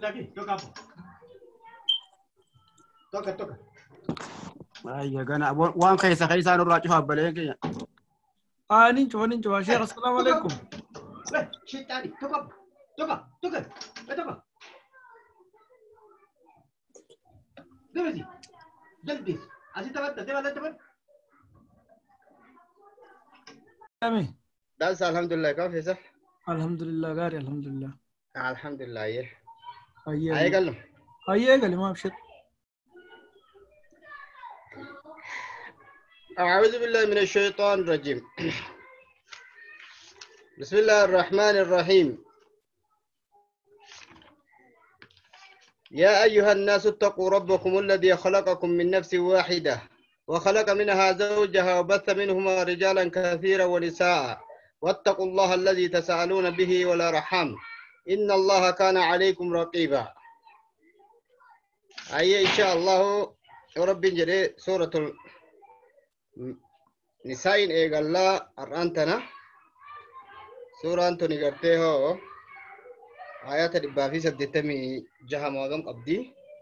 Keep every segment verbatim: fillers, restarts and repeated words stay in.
Lagi, toca. Toca, toca. Ay, gana wan kaysa kaysa no rajo habale kaya. Ah, nincho, nincho, Sheikh, assalamu alaikum. Weh, shit tadi, toca. Toca, toca. Eh, toca. Debe sih. Jaldi. Asih tabat, tabat, tabat. Kami. داس الحمد لله كيف يسح؟ Alhamdulillah, gari, alhamdulillah. الحمد لله يه Ayye, هاي قال له ayye, gali ma bshit. أعوذ بالله من الشيطان الرجيم بسم الله الرحمن الرحيم يا أيها الناس اتقوا ربكم الذي خلقكم من نفس واحدة وخلق منها زوجها وبث منهما رجالا كثيرا ونساء واتقوا الله الذي تسألون به والأرحام إن الله كان عليكم رقيبا أي إن شاء الله رب جري سورة النساء إيقال الله أرانتنا سورة أنتوني قرتيه آيات الإبا في سبدتمي جها موغم قبدي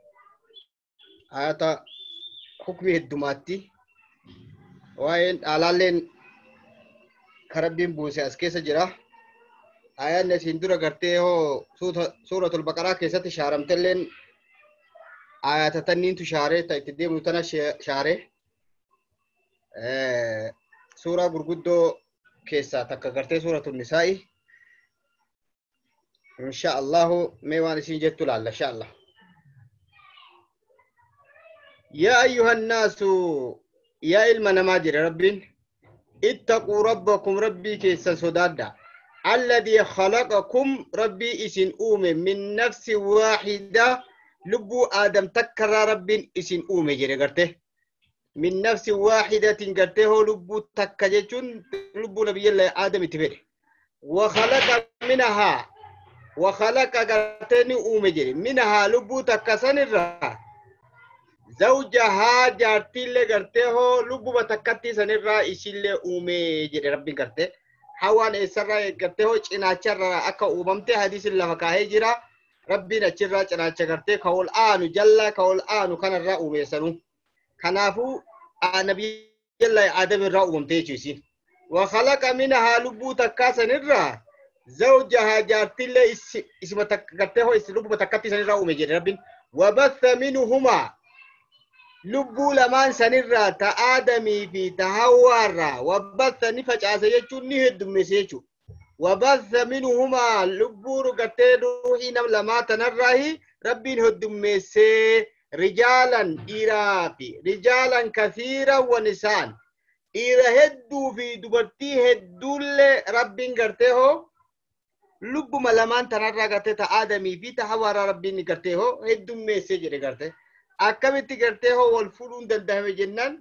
آيات حكمه الدماتي وين آلالين كربين بوسي أسكيس جرا آيات نسيندورة قرتيه سورة البقرة كيسة شارمتلين آيات تنين تشاري تأتدي متنا شاري اه سورة برقودو كيسة تكاكرتي سورة النساء إن شاء الله ميوان سنجدت لعل إن شاء الله يا أيها الناس يا إلما نماجر رب اتقوا ربكم ربي كيسا سدادا الذي خلقكم ربي إسن أومي من نفس واحدة لبو آدم تكر رب إسن أومي جري من نفس واحدة قرته لبو تكجتون لبو نبي الله آدم تبري وخلق منها وخلق قرتني أومجري منها لبو تكسن الرا زوجها جارتي اللي قرته لبو بتكتي سن الرا إشيل أومجري ربي قرته حوان إسرا قرته إناشر أكا أوممته حديث الله مكاهي جرا ربي نشر إناشر قرته كول آنو جل كول آنو كان الرا أوميسنو كنافو نبي الله آدم الرا أومته جيسين وخلق منها لبو تكسن الرا زوجها جارتي اللي اسم تكته اسم لبو تكتي سن الرا أومجري ربي وبث منهما لبو لمان سنرا تآدمي في تهوارا وبث نفج عسيجو نهد مسيجو وبث منهما لبو رقتين روحي نم لما تنراه ربي نهد مسي رجالا إيرافي رجالا كثيرا ونسان إيرا هدو في دبرتي هدو ربي نقرته لبو ملمان تنرا قرته تآدمي في تهوارا ربي نقرته هدو مسي جري قرته akkamitti gartee hoo wal fuudhuun dandahame jennaan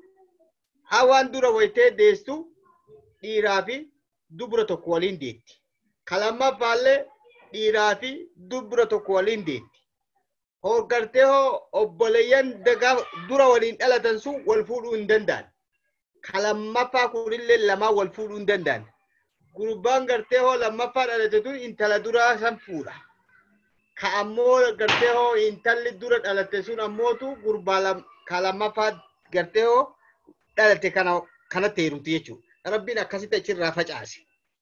hawaan dura waytee deessu dhiiraa fi dubra tokko waliin deetti. Kalammafaallee dhiiraa fi dubra tokko waliin deetti. Hoo gartee hoo obboleeyyan dagaa dura waliin dhalatan sun wal fuudhuu hin danda'an. Kalammaffaa kunillee lamaa wal fuudhuu hin danda'an. Gurbaan gartee hoo lammaffaa dhalate tun intala duraa san fuudha. ka ammoo gartee hoo intalli dura dhalate sun ammootu gurbaa kalammaffaa gartee hoo dhalate kana kanatti heerumti jechuudha. Rabbiin akkasitti achirraa facaase.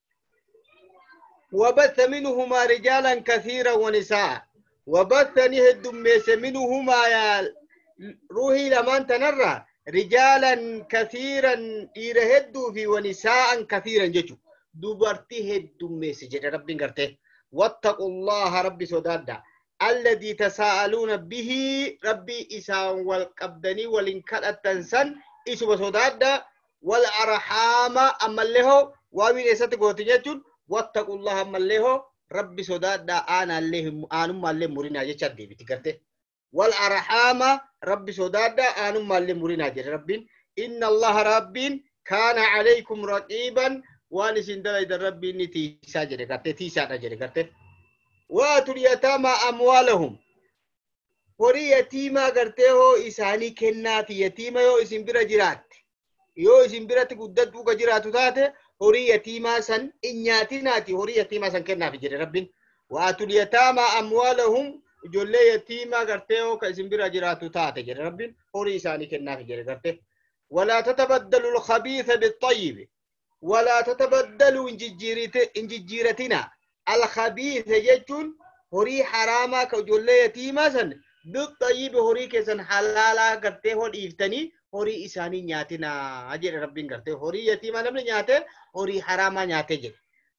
وبث منهما رجالا كثيرا ونساء وبثني هدميس منهما يا روحي لمن تنرى رجالا كثيرا يرهدوا في ونساء كثيرا جتو دبرتي هدميس جد ربي قرته واتقوا الله ربي سودادا الذي تساءلون به ربي إسان والقبدني والإنكال التنسان إسو سودادا والأرحام أما له وامين إسات قوتي واتقوا الله أما له ربي سودادا آنا اللهم آنما اللهم مرينا جيشاد دي بتكرته والأرحام ربي سودادا آنما اللهم مرينا جيش ربين إن الله ربين كان عليكم رقيبا واني سندلا إذا ربي نتي ساجر كرته تي ساجر كرته واتوا اليتامى أموالهم وري يتيما كرته هو إساني كنات يتيما يو اسم برا جرات يو اسم برا تقدد بوك جرات تاته وري يتيما سن إنياتي ناتي وري يتيما سن كنا في جر ربين واتوا اليتامى أموالهم ijoollee yatiimaa gartee oo ka isin bira jiraatu taate jedhe rabbiin horii isaanii kennaaf jedhe gartee ولا تتبدلوا الخبيث بالطيب ولا تتبدلوا انججيرتنا الخبيث يجون هوري حراما كجولة يتيما سن بالطيب هوري كسن حلالا قرتي هور إفتني هوري إساني نياتنا أجل ربين قرتي هوري يتيما نمن نياته هوري حراما نياته جل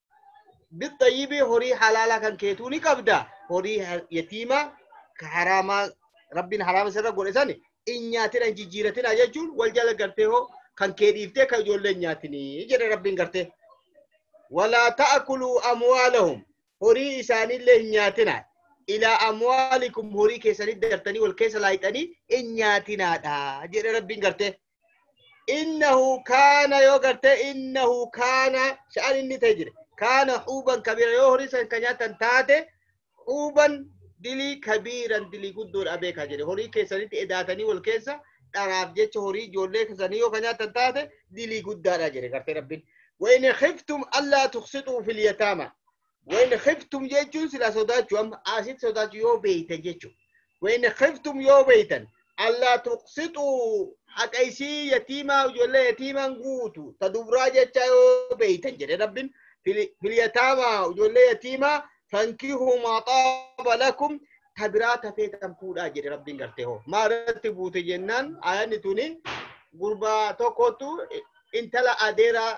بالطيب هوري حلالا كان كيتوني قبدا هوري يتيما كحراما ربين حراما سر قول إساني إن نياتنا انججيرتنا يجون والجال قرتي هو كان كيريفته كجولة نياتني أجل ربين قرتي ولا تأكلوا أموالهم هوري إساني اللي نياتنا إلى أموالكم هوري كيساني درتني والكيس لايتني إن نياتنا دا جير ربين قرته إنه كان يو قرته إنه كان شأن إني تجري كان حوبا كبيرا يو هوري سان كنياتا تاتي حوبا دلي كبيرا دلي قدور أبيك جير هوري كيساني تإداتني والكيس دراف جيش هوري جولي كيساني يو كنياتا تاتي دلي قدار جير قرته ربين وإن خفتم ألا تقسطوا في اليتامى وإن خفتم جيجون سلا صداتو أم آسيد صداتو يو بيتا جيجو وإن خفتم يو بيتا ألا تقسطوا حق أيسي يتيما وجولة يتيما نقوتو تدبرا جيجا يو بيتا جري ربين في اليتامى وجولة يتيما فانكيهوا ما طاب لكم تبرات فيتم فودا جري ربين قرتهو ما رتبو تجنان آيان توني قربا توقوتو انتلا أديرا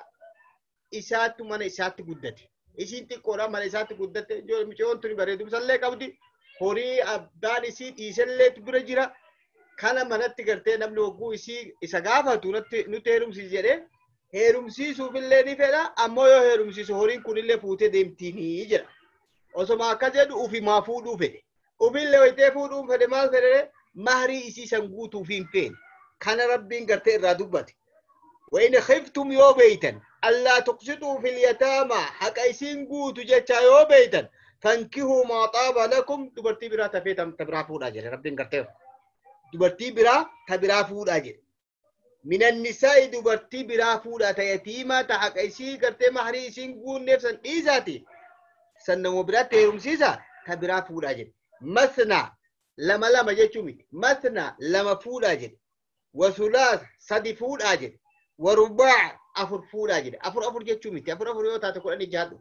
إساتو من إساتو قدتي isin xiqqoodha mala isaatti guddatte micoon tuni bareedumsallee qabdi horii abbaan isii dhiiselleetu bira jira kana manatti gartee namni hogguu isii isa gaafatu nuti heerumsiis jedhee heerumsiisuufillee ni fedha ammoo yoo heerumsiisu horiin kunillee fuutee deemtiinii jira osoma akka jedhu ufimaa fuudhuu fedhe ufillee wayitee fuudhuun fedhe maal fedhe mahrii isii san guutuuf hin feene kana rabbiin gartee irraa dubbate وإن خفتم يو بيتا ألا تقسطوا في اليتامى حق أيسين قوتو جيتشا يو بيتا فانكهوا ما طاب لكم دبرتي برا تفيتم تبرا فود أجل ربين قرتين دبرتي برا تبرا فود أجل من النساء دبرتي برا فود أتيتيما تحق أيسين قرتي محري إيسين قون نفسا إيزاتي سنمو برا تيرم سيسا تبرا فود أجل مثنى لما لما جيتشومي مثنى لما فود أجل وثلاث صدي فود أجل ورباع أفر فولا جد أفر أفر جت شومي أفر أفر يوتا تقول أني جادو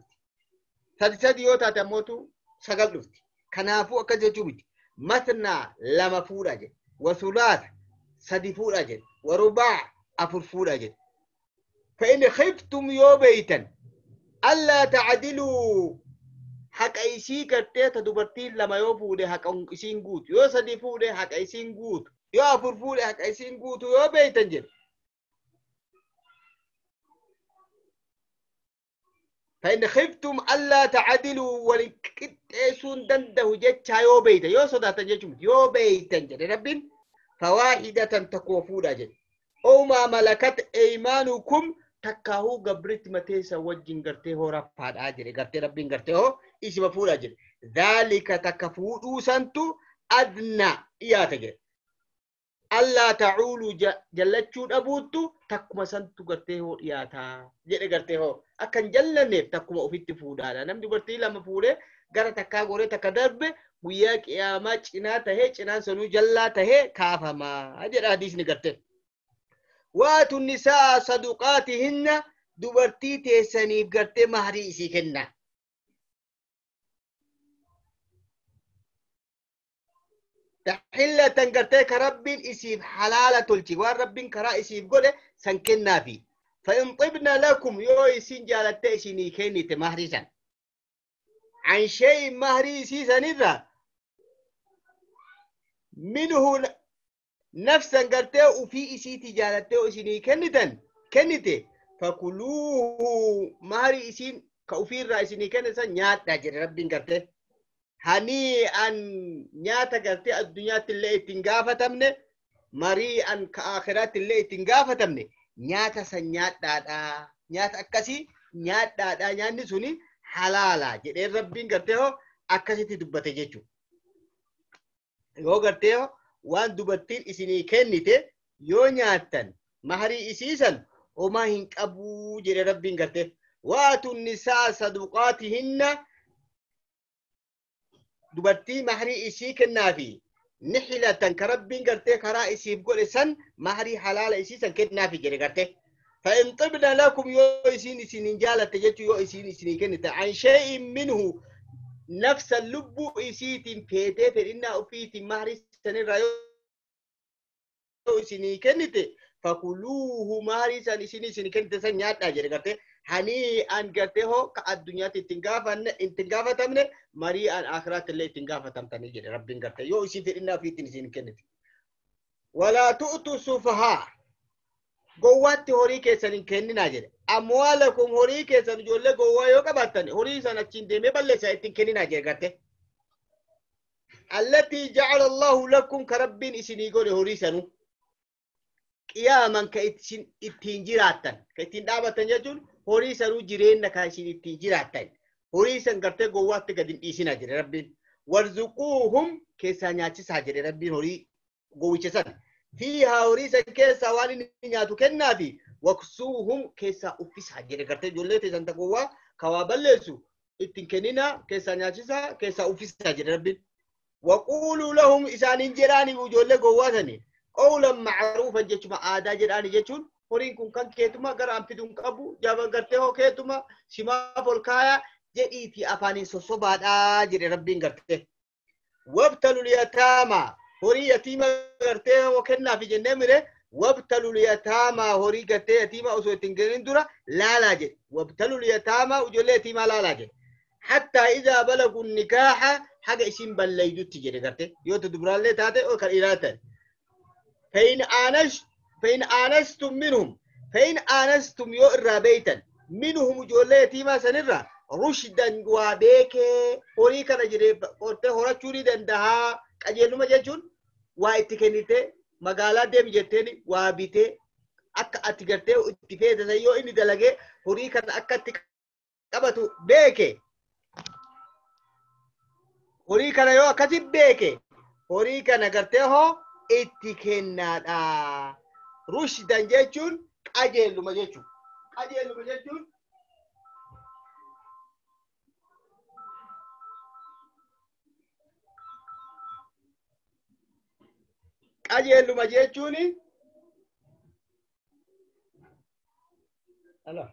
سد سد يوتا تموتو سجل لفتي كنافو أكذا شومي مثنى لما فولا جد وثلاث سد فولا جد ورباع أفر فولا جد فإن خفتم يو بيتا ألا تعدلوا حق أيسي كرتة تدبرتين لما يو فوله حق أيسين قوت يو سد فوله حق أيسين قوت يو أفر فوله حق أيسين قوت يو بيتا جد فإن خفتم ألا تعدلوا ولكتسون دنده جتشا يو بيتا يو صداتا جتشم يو بيتا جد ربين فواحدة تكوفون أجل أو ما ملكت أيمانكم تكاهو قبرت متيسا وجن قرته رفاد أجل قرته ربين قرته اسم فول أجل ذلك تكفو سنتو أدنى إياتك ألا تعولوا جلتشون أبوتو تكما سنتو قرته إياتا جل قرته أكن جلنيف تكما أفيت فودانا نم دبرتي لما فوده غرا تكا غوري تكا درب ويا قيامة چنا تهي چنا سنو جلا تهي كافما أجر حديث نقرته واتوا النساء صدقاتهن دبرتي تيسانيف قرته مهري إسي كنا تحلة قرته كرب إسيب حلالة تلتي والرب كرا إسيب قوله سنكنا في فإن طبنا لكم يو يسين جالت تأسيني كيني تمهرسا عن شيء مهرسي سنرى منه نفسا قرته وفي إسي تجالته إسيني كنتا كنته فكلوه مهرسين كأفير رأسيني كنتا نيات تاجر رب قرته هنيئا نيات قرته الدنيا تلي تنقافة تمنه مريئا كآخرات اللي تنقافة تمنه nyaata san nyaadhaadha nyaata akkasii nyaadhaadha nyaanni suni halaala jedhee rabbiin gartee hoo akkasitti dubbate jechuudha yoo gartee hoo waan dubartiin isinii kennite yoo nyaattan maharii isiisan homaa hin qabuu jedhee rabbiin gartee waatu nisaa saduqaatihinna dubartii mahrii isii kennaafi nihilatan karabbin gartee karaa isiif godhe san mahrii halaala isii san kennaafi jedhe gartee فإن طبنا لكم يو إسين إسين جالة تجتو يو إسين إسين كنت عن شيء منه نفس اللب إسيت فيته فإننا أفيت مهري سنرى يو إسين كنت فكلوه مهري سن إسين إسين كنت سنيات أجر قرته هني أن قرته هو كالدنيا تتنقافة تنقافة تمنه مري أن آخرات اللي تنقافة تمتني جر ربين قرته يو إسين فإننا أفيت إسين كنت ولا تؤتوا السفهاء gowwaatti horii keessan hin kenninaa jedhe amwaalakum horii keessan ijoollee gowwaa yoo qabaattan horii san achiin deemee balleessaa ittiin kenninaa jedhe garte allatii ja'ala allahu lakum ka rabbiin isinii godhe horii sanu qiyaaman ka ittiin jiraattan ka ittiin dhaabatan jechuun horii sanuu jireenna ka isin ittiin jiraattan horii san gartee gowwaatti gad hin dhiisinaa jedhe rabbiin warzuquuhum keessaa nyaachisaa jedhe rabbiin horii gowwicha san فيها وريسا كيسا واني نياتو كنافي وكسوهم كيسا أفسها جيري كرتي جوليتي سنتقوا كوابلسو اتن كنينا كيسا نياتشسا كيسا أفسها جيري ربي وقولوا لهم إسان انجراني وجولي قواتني قولا معروفا جيشما آدا جراني جيشون هورين كون كان كيتما قرام تدون كابو جابا قرتيهو كيتما شما فولكايا جئيتي أفاني سوصوبادا جيري ربي قرتي وابتلوا اليتامى هوري يتيمة قرتيه وكنا في جنة مره وابتلوا اليتامى هوري قرتيه يتيمة أسوة تنقرين دورة لا لاجد وابتلوا اليتامى وجل يتيمة لا لاجد حتى إذا بلغوا النكاح حاجة اسم بليدو تجري قرتيه يوتو دبران لي تاتي أو كالإلاتة فإن آنست فإن آنستم منهم فإن آنستم يؤرى بيتا منهم جل يتيمة سنرى رشدا وابيك هوري كان جري قرتيه هورا چوري دندها qajeeluma jechuun waa itti kennite magaalaa deemi jetteeni waa bitee akka ati gartee itti feetan yoo inni dalagee horii kana akka itti qabatu beeke horii kana yoo akkasi beeke horii kana gartee hoo itti kennaadha rushdan jechuun qajeeluma jechuun qajeeluma jechuun qajeeluma jechuuni ala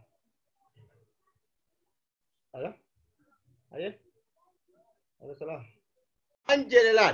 ala aye ala salam anjelalan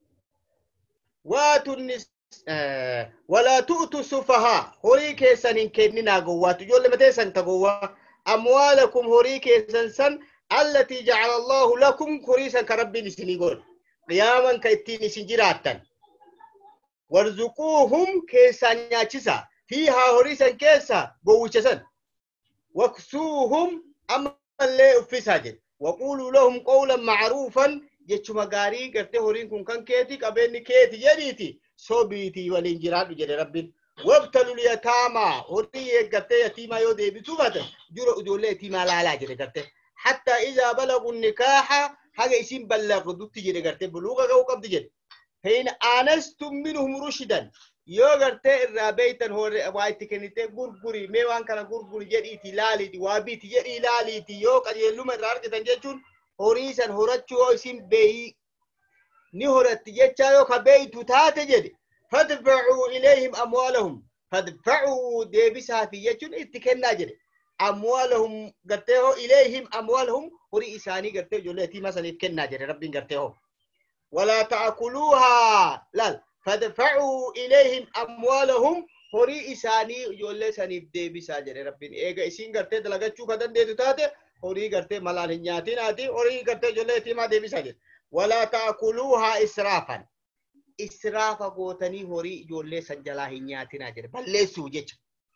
waatunis wala tu'tu sufaha horii keessan hin kennina gowwaatu ijoollee matee san ta gowwaa amwaalakum horii keessan san allati ja'ala allahu lakum horii san ka rabbiin isinii godhe qiyaaman ka ittiin isin jiraattan warzuquuhum keessa nyaachisa fiihaa horii san keessa gowwicha san waksuuhum ammallee uffisaa jedhe waquuluu lahum qawlan macruufan jechuma gaarii gartee horiin kun kan keeti qabeenni keeti jedhiiti sobiitii waliin jiraadhu jedhe rabbiin wabtalul yataamaa horii eeggattee yatiimaa yoo deebisuu baate jura ijoollee yatiimaa laalaa jedhe gartee hattaa izaa balagu nikaaha haga isin ballaqdutti jedhe gartee buluuqa ga'uu qabdi jedhe فإن آنستم منهم رشدا يوغرت الرابيتا هو وايتي كنيتي غرغري ميوان كان غرغري جدي تلالي دي وابيتي جدي لالي تي يو قد يلوم الرارك تنجون هوريسان هورتشو اسم بي ني هورت جيتشا يو كبي توتات جدي فدفعوا إليهم أموالهم فدفعوا ديبسها في يجون اتكنا جدي أموالهم قرتيهو إليهم أموالهم هوري إساني قرتيهو جوليتي مثلا اتكنا جدي ربين قرتيهو ولا تأكلوها لا فدفعوا إليهم أموالهم هوري إساني يولي ساني بدي بساجر ربين إيجا إسين قرتي دلغتشو كدن دي تتاتي هوري قرتي ملال هنياتين آتي هوري قرتي جولي تيما دي بساجر ولا تأكلوها إسرافا إسرافا قوتني هوري جولي سنجلا هنياتين آجر بل ليسو جيش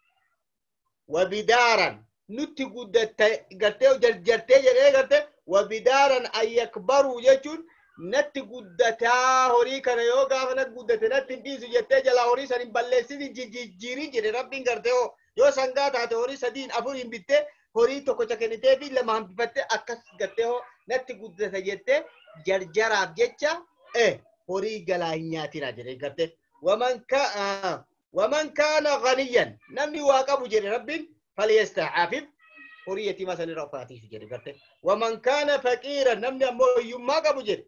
وبدارا نتي قدت قرتي جرتي جرتي قرتي وبدارا أن يكبروا جيشون natti guddataa horii kana yoo gaafa natti guddate natti hin dhiisu jettee jala horii san hin balleessiti jijjiirin jedhe rabbiin gartee hoo yoo sangaa taate horii sadiin afur hin bitte horii tokkocha kennitee fi lama hambifatte akkas gartee hoo natti guddate jettee jarjaraaf jecha eh horii galaa hin nyaatina jedhe gartee waman ka waman kaana ghaniyan namni waa qabu jedhe rabbiin falyasta'afif horii yatiima sanirra ufaatiif jedhe gartee waman kaana faqiira namni ammoo hiyyummaa qabu jedhe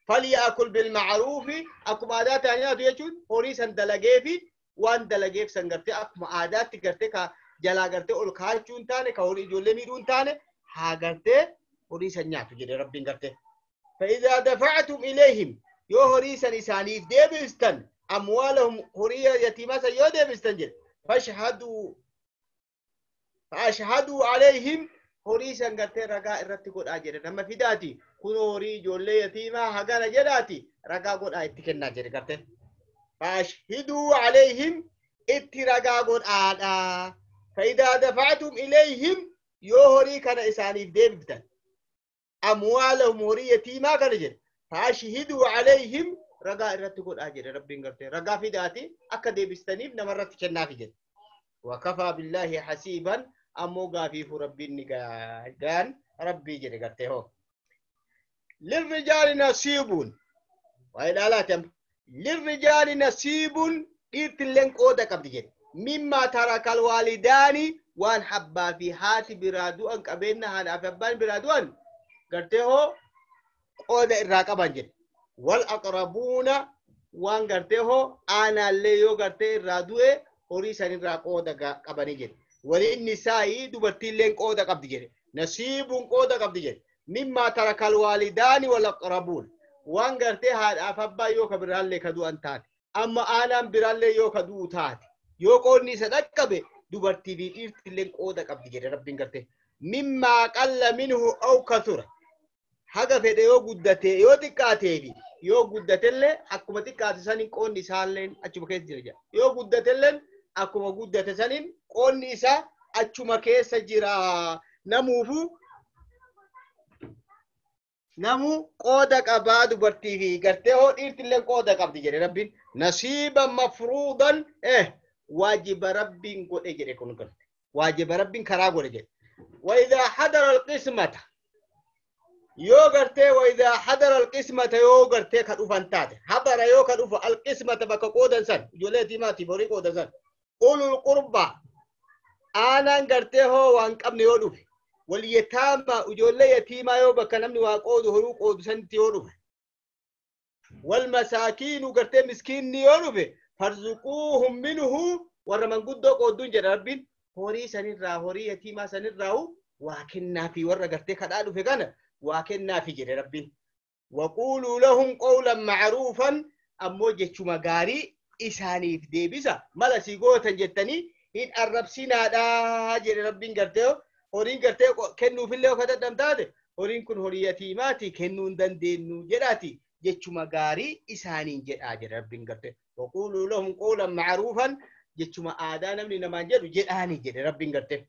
فليأكل بالمعروف أكم عادات يعني هذا يجون هوريسا دلقيفي وان دلقيف سنغرتي أكم عادات تغرتي كا جلا غرتي أولكاجون تاني كهوري جولي ميدون تاني هاغرتي هوريسا نياتو جدي ربين غرتي فإذا دفعتم إليهم يو هوريسا نساني ديبستن أموالهم هوريا يتيما سيو ديبستن جد فاشهدوا فاشهدوا عليهم هوريسا غرتي رقا إرتي قد آجر نما فداتي كنو هوري جولي يتيما هاغانا جداتي رقا قد آجر كنا جد غرتي فاشهدوا عليهم اتي رقا قد آجر فإذا دفعتم إليهم يو هوري كان إساني ديبستن أموالهم هوري يتيما كان جد فاشهدوا عليهم رقا إرتي قد آجر ربين غرتي رقا فداتي أكا ديبستنيف نمرت كنا في جد وكفى بالله حسيبا أمو غافيف ربي نقان ربي جري قرته للرجال نصيب وإذا لا تم للرجال نصيب إرت لنك أودا قبل مما ترك الوالدان وان حبا في هات برادو أن قبلنا هان أفبان برادو أن قرته أودا إراقبان جري والأقربون وان قرته أنا اللي يو قرته إرادوه هوري سنين راق أودا قباني جري وللنساء دبرتي لين قودا قبض جري نصيب قودا قبض جري مما ترك الوالدان والأقربون وان غرتي هاد أفبا يو كبرال لك دو أنتات أما أنا برال يو كدو تات يو قولني صدق دبرتي في إرت لين قودا قبض جري ربين غرتي مما قل منه أو كثر حاجة في يو قدته يو تكاتي في يو قدته اللي حكومة تكاتي سانين قولني سالين أشوفك جرجا يو قدته اللي akkuma guddate sanin qoonni isa achuma keessa jira namuufu namu qooda qabaa dubartii fi gartee hoo dhiirtillee qooda qabdi jedhe rabbiin nasiiban mafruudan eh waajiba rabbiin godhe jedhe kun garte waajiba rabbiin karaa godhe jedhe wa idhaa hadara alqismata yoo gartee wa idhaa hadara alqismata yoo gartee ka dhufan taate hadara yoo ka dhufa alqismata bakka qoodan san ijoollee timaati borii qoodan san أولو القربى أنا قرته هو وان قبل يودف واليتامى وجول يتيما يوبا كنمني واقود هروق ود سنتي يودف والمساكين وقرته مسكين يودف فرزقوهم منه ورمن قد قودون جد ربين هوري سنرا هوري يتيما سنرا وكنا في ور قرته كدالو في كنا وكنا في جد ربين وقولوا لهم قولا معروفا أمو جتشما غاري إسانيف ديبسا مالا سيغوتا جتني إن أربسينا دا جري ربين قرتيو هورين قرتيو كنو في اللي وكتت دمتاتي هورين كن هورياتي ماتي كنو دن دينو جراتي جتشو مغاري إسانين جد آجر ربين قرتيو وقولوا لهم قولا معروفا جتشو ما آدانا من نمان جدو جد آني جري ربين قرتيو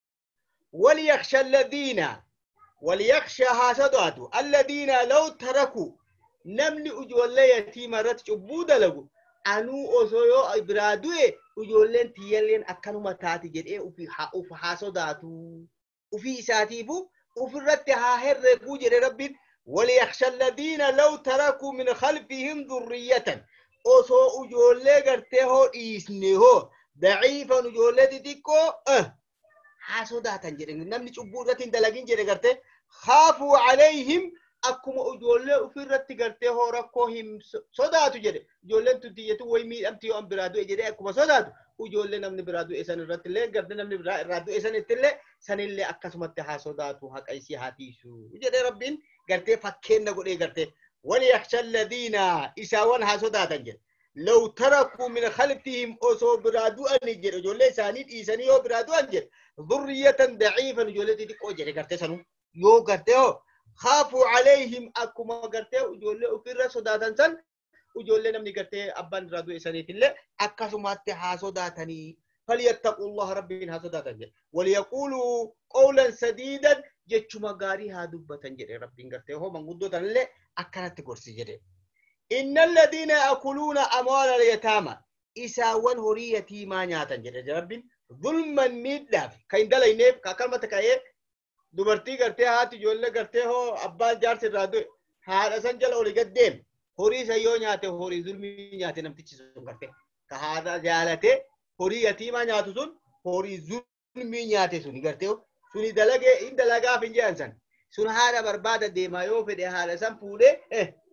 وليخشى الذين وليخشى هاسدواتو الذين لو تركوا نمني أجوال يتيما رتشبود لغو أنو أزويو إبرادوه وجولين تيالين أكانو متاتي جد وفي وفي حاسوداتو وفي إساتيفو وفي رتها هر رقو جد ربين وليخشى الذين لو تركوا من خلفهم ذرية أسو وجولي قرتهو إسنهو ضعيفا وجولي تتكو أه حاسوداتا جد نمني شبورتين دلقين جد قرته خافوا عليهم akkuma ijoollee ofirratti gartee hoo rakkoo hin sodaatu jedhe ijoolleen tuttiyyatu way miidhamti yoo an biraa du'e jedhee akkuma sodaatu ijoollee namni biraa du'e san irratti illee gartee namni biraa irraa du'e sanitti illee sanillee akkasumatti haa sodaatu haqa isii haa tiisu jedhee rabbiin gartee fakkeenna godhee gartee وليخشى الذين إساوان ها sodaatan jedhe لو تركوا من خلفهم أصو برادو أن يجري جولة سانيد إيساني يو برادو أنجر ذرية ضعيفة جولة تيجي أجري كرتة سنو يو كرتة خافوا عليهم أكما كرتة جولة أفير صداتن سن وجولة نمني كرتة أبان رادو إيساني تلا أكاسمات حاسوداتني فليتقوا الله ربين حاسوداتن وليقولوا قولا سديدا جتشما غاري هادوبتن جري ربين كرتة هو منقدو تنلي أكانت كورسي جري إن الذين يأكلون أموال اليتامى إساوان هوريتي ما نياتن جرى ربين ظلما ميدلاف كاين دلا ينيف كلمة كايه دبرتي کرتے ہاتھ جولنے کرتے ہو ابا جار سے رادو ہار اسن چل اولی گدیم ہوری سیو نياتے ہوری ظلمی نياتے نمتی چیزوں کرتے کہا جالتے ہوری یتیما نياتو سن ہوری ظلمی نياتے سنی کرتے ہو سنی دلگے ان دلگا فنجان سن سن ہارا برباد دیما یو پھر ہارا سن پورے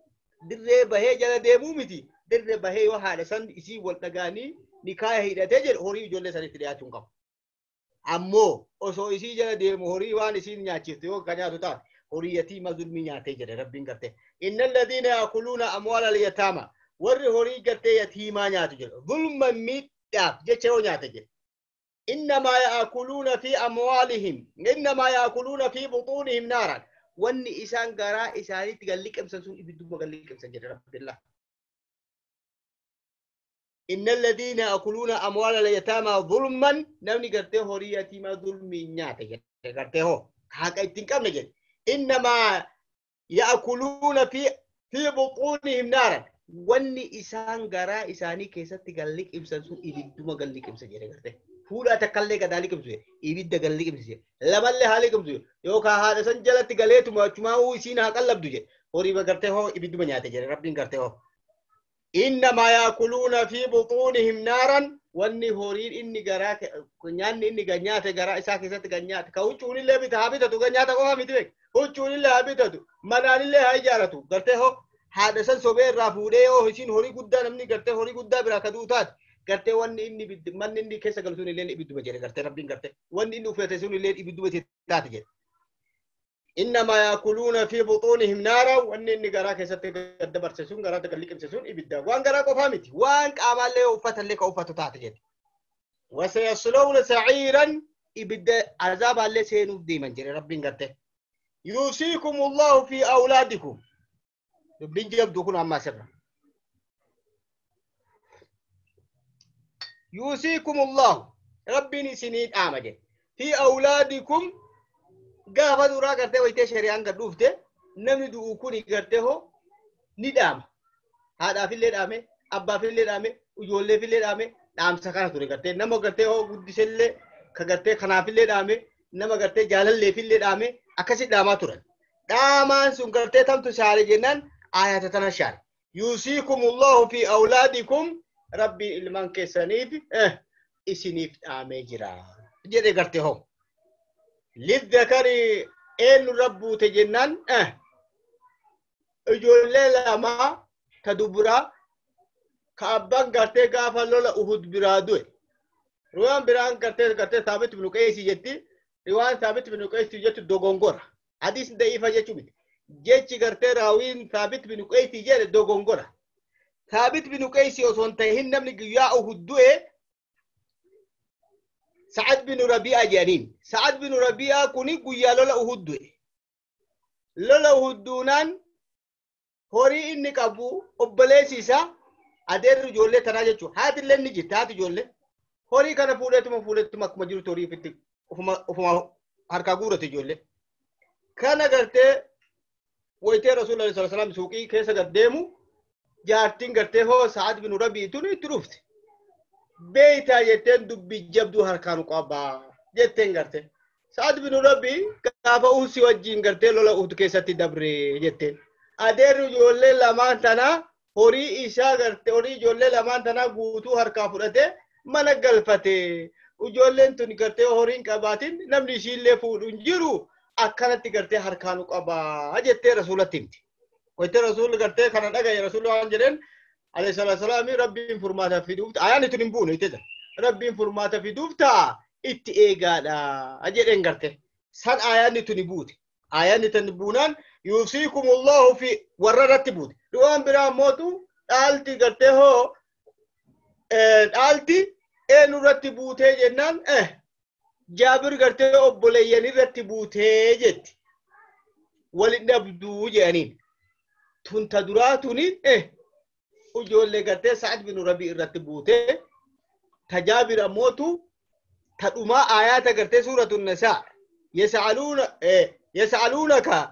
dirree bahee jala deemuu miti dirree bahee yoo haadha san isii wal dhagaanii nikaaya hidhatee jedhu horii ijoollee sanitti dhiyaachuun qabu. Ammoo osoo isii jala deemu horii waan isiin nyaachifte yoo ka nyaatu taate horii yatiima zulmii nyaatee jedhe rabbiin gartee. Inna alladhiina yaakuluuna amwaala al-yataama warri horii gartee yatiimaa nyaatu jedhe zulman miidhaaf jecha yoo nyaate jedhe. إنما يأكلون في أموالهم إنما يأكلون في بطونهم نارا واني إسان قراء إساني تقلق أمسنسون إبدو مقلق أمسن جد رب الله إن الذين يأكلون أموال اليتامى ظلما نوني قرته هوريتي ما ظلمي نياته قرته حقا يتنكم نجد إنما يأكلون في في بطونهم نارا واني إسان قراء إساني كيسا تقلق أمسنسون إبدو مقلق أمسن جد قرته fuula takkallee gadaalii qibsu ibidda galli qibsu lamallee haalii qibsu yookaan haadha san jalatti galeetuma achumaa isiin haa qallabdu jedhe horii bagartee hoo ibidduma nyaate jedhe rabbiin gartee hoo innamaa yaakuluuna fi buxuunihim naaran wanni horiin inni garaa nyaanni inni ganyaate garaa isaa keessatti ganyaate ka huccuunillee bita haa bitatu ganyaata qofa miti beek huccuunillee haa bitatu manaanillee haa ijaaratu gartee hoo haadha san sobee irraa fuudhee yoo isiin horii guddaa namni gartee horii guddaa biraa kaduu taate gartee wanni inni manni inni keessa galu sun illee ibidduma jedhe gartee rabbiin gartee wanni inni ufete sun illee ibidduma taate jedhe innama yaakuluuna fi buxuunihim naara wanni inni garaa keessatti gadda barse sun garaa galli qibse sun ibidda waan garaa qofaa miti waan qaamallee uffatallee ka uffatu taate jedhe wasayaslawna saciiran ibidda azaaballee seenuuf deeman jedhe rabbiin gartee yuusiikumullahu fi awlaadikum dubbiin jabdu kun ammaa sirra يوصيكم الله ربي سنين آمجة في أولادكم قافة دورا قرته ويته شريان قدوفته نمني دوكوني قرته ندام هذا في اللي دامه أبا في اللي دامه وجولة في اللي دامه دام سكان توري قرته نما قرته هو قديس اللي كقرته خنا في اللي دامه نما قرته جالل اللي في اللي دامه أكسي داما تورن دامان سون قرته تام تشاري جنان آيات تناشار يوصيكم الله في أولادكم ربي ilman keessaniif eh isiniif dhaamee jira jedhe garte hoo lidhakari eenyu rabbuute jennaan eh ijoollee lama ta dubraa ka abbaan gartee gaafa lola uhud biraa du'e riwaan biraan gartee gartee Thaabit ibn Qays jetti riwaan Thaabit ibn Qays jettu dogongora hadiis da'iifa jechuu miti jechi gartee raawiin Thaabit ibn Qays jedhe dogongora ثابت بن قيس وصنتهن نمني قياء هدوه سعد بن ربيعة جانين سعد بن ربيعة كوني قياء لولا هدوه لولا هدونان هوري إنك أبو أبليسيسا أدير جولة تناجتشو هات اللي نجت هات جولة هوري كان فولتما فولتما كمجرو توري فتك وفما وفما هركا قورة جولة كان قرتي ويتي رسول الله صلى الله عليه وسلم سوقي كيسا قدامو جارتين قرته هو سعد بن ربيع توني تروفت بيتا يتن دبي جبدو هركانو قابا جتن قرته سعد بن ربيع كافا اوسي وجين قرته لولا اوت كيساتي دبري جتن ادير جولة لمان تنا هوري إيشا قرته هوري جولة لمان تنا قوتو هركا فرته من قلفته وجولة توني قرته هورين قباتين نمني شيل فول انجرو أكانت قرته هركانو قابا جتن رسولة تمتي ويت رسول قرته كان دغه رسول الله جلن عليه الصلاه والسلام ربي فرماته في دوفت ايان تنبون يتذ ربي فرماته في دوفتا ات ايغادا اجدن قرته سن ايان تنبوت ايان تنبونان يوصيكم الله في وررتبوت دوان برا موتو دالتي قرته هو ا دالتي ان رتبوته جنان اه جابر قرته ابوليني رتبوته جت ولنبدو جانين تون تدراتوني إيه وجول لقته سعد بن ربيع رتبوته تجابر موتو تدوما آيات قرته سورة النساء يسألون إيه يسألونك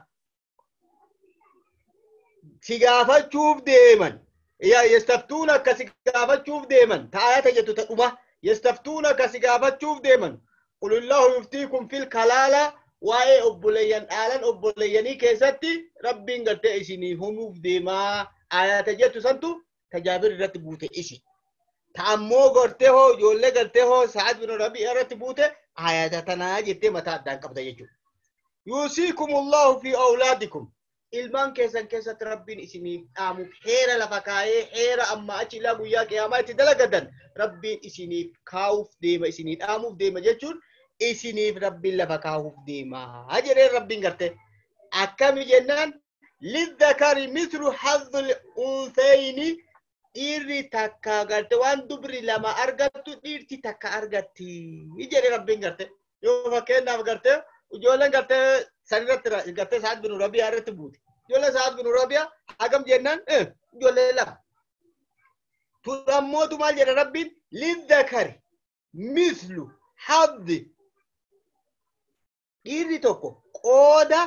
سقافة شوف ديما يا يستفتونك سقافة شوف ديما تآيات جتو تدوما يستفتونك سقافة شوف ديما قل الله يفتيكم في الكلالة واي أبوليان آلان أبولياني كيساتي ربين قرتي إسيني هموف ديما آيات جاتو سنتو تجابر رتبوته إسي تأمو قرتي هو جولة قرتي هو سعد بن ربيع رتبوته آيات تناجي تي متى دان قبضة يجو يوصيكم الله في أولادكم ilmaan keessan keessatti rabbiin isiniif dhaamuuf heera lafa kaayee heera amma achi ilaa guyyaa qiyaamaa itti dalagadan rabbiin isiniif kaa'uuf deema isinii dhaamuuf deema jechuun isiniif rabbiin lafa kaa'uuf deema jedheen rabbiin garte akkami jennaan lidhakari mithlu hazzul unsayni dhiirri takka garte waan dubri lama argattu dhiirti takka argatti jedhe rabbiin garte yoo fakkeenyaaf garte ijoolleen garte sanirratti garte Sa'ad bin Rabi'a irratti buute ijoollee Sa'ad bin Rabi'a hagam jennaan ijoollee lama turamootu maal jedha rabbiin lidhakari mithlu haddi dhiirri tokko qooda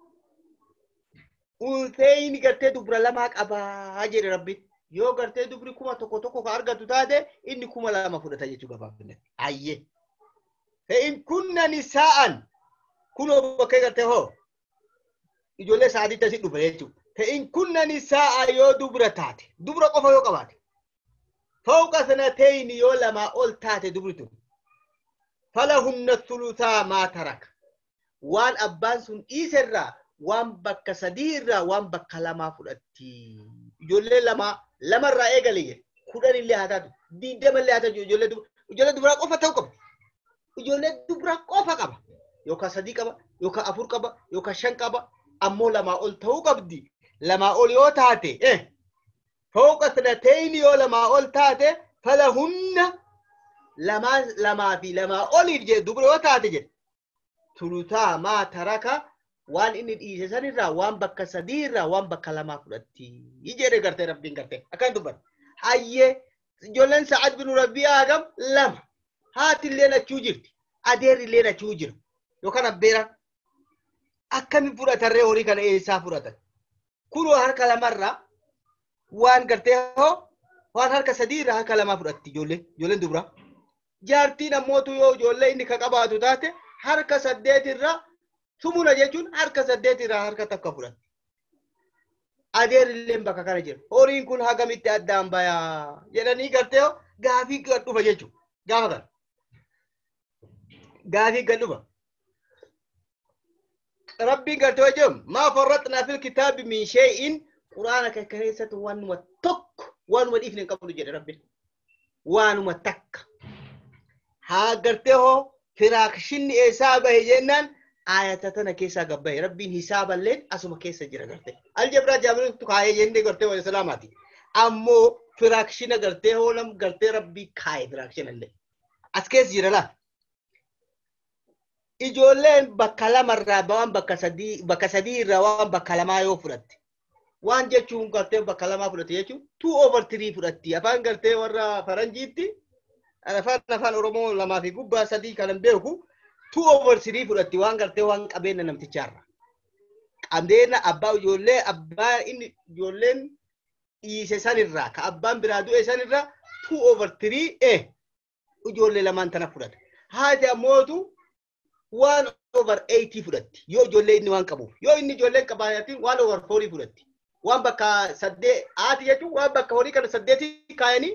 unsayni garte dubra lamaa qabaa jedhe rabbiin yoo gartee dubri kuma tokko tokko ka argatu taate inni kuma lama fudhata jechuu gabaabinatti ayye fe'in kunna nisaa'an kunoo bakkee gartee hoo ijoollee Sa'aditti asi dhufe jechuu fe'in kunna nisaa'a yoo dubra taate dubra qofa yoo qabaate fawqa sanatayni yoo lamaa ol taate dubri tun falahunna thuluthaa maa taraka waan abbaan sun dhiiserraa waan bakka sadii irraa waan bakka lamaa fudhatti ijoollee lamaa lamarraa eegalee kudhan illee haa taatu digdama illee haa taatu ijoollee ijoollee dubraa qofa ta'uu qaba ijoollee dubraa qofa qaba yookaan sadii qaba yookaan afur qaba yookaan shan qaba ammoo lamaa ol ta'uu qabdi lamaa ol yoo taate eh fawqa sanatayni yoo lamaa ol taate falahunna lamaa lamaa fi lamaa oliif jedhe dubra yoo taate jedhe thuluthaa maa taraka waan inni dhiise sanirraa waan bakka sadii irraa waan bakka lamaa fudhatti jedhe gartee rabbiin gartee akkan dubbata hayyee ijoolleen Sa'ad bin Rabi'a hagam lama haati illee achuu jirti adeerri illee achuu jira yookaan abbeeraan akkami fudhatarree horii kana eessaa fudhatan kunoo harka lamarraa waan gartee hoo waan harka sadii irraa harka lamaa fudhatti ijoollee ijoolleen dubraa jaartiin ammootu yoo ijoollee inni ka qabaatu taate harka saddeet irraa sumuna jechuun harka saddeet irraa harka takka fudhatti adeerilleen bakka kana jira horiin kun hagamitti addaan bayaa jedhanii gartee gaafii gad dhufa jechuun gaafa kana gaafii gad dhufa rabbiin gartee wajjin maa farratnaa fil kitaabi min shay'in quraana kan keessatti waanuma tokko waanuma dhiifne hin qabnu jedhe rabbiin waanuma takka haa gartee hoo firaakshinni eessaa bahe jennaan ayata tana keessa gabbaye rabbiin hisaaballeen asuma keessa jira garte aljabraa jaabiruu kaayee jennee garte wa islaamaati ammoo firaakshina garte hoolam garte rabbii kaayee firaakshina illee as keessa jira la ijoolleen bakka lamarraa waan bakka sadii bakka sadii irraa waan bakka lamaa yoo fudhatte waan jechuun garte bakka lamaa fudhatte jechuun two over three fudhatti afaan garte warra faranjiitti afaan afaan oromoo lamaa fi gubbaa sadii kanan beeku two over three fudhatti waan gartee waan qabeenya namticharra qabeenya abbaa ijoollee abbaa inni ijoolleen dhiise sanirraa ka abbaan biraa du'e sanirraa two over three eh ijoollee lamaan tana fudhata haati ammootu one over eighty fudhatti yoo ijoollee inni waan qabuuf yoo inni ijoolleen qabaayatiin one over four fudhatti waan bakka saddeet haati jechuun waan bakka horii kana saddeetii kaayanii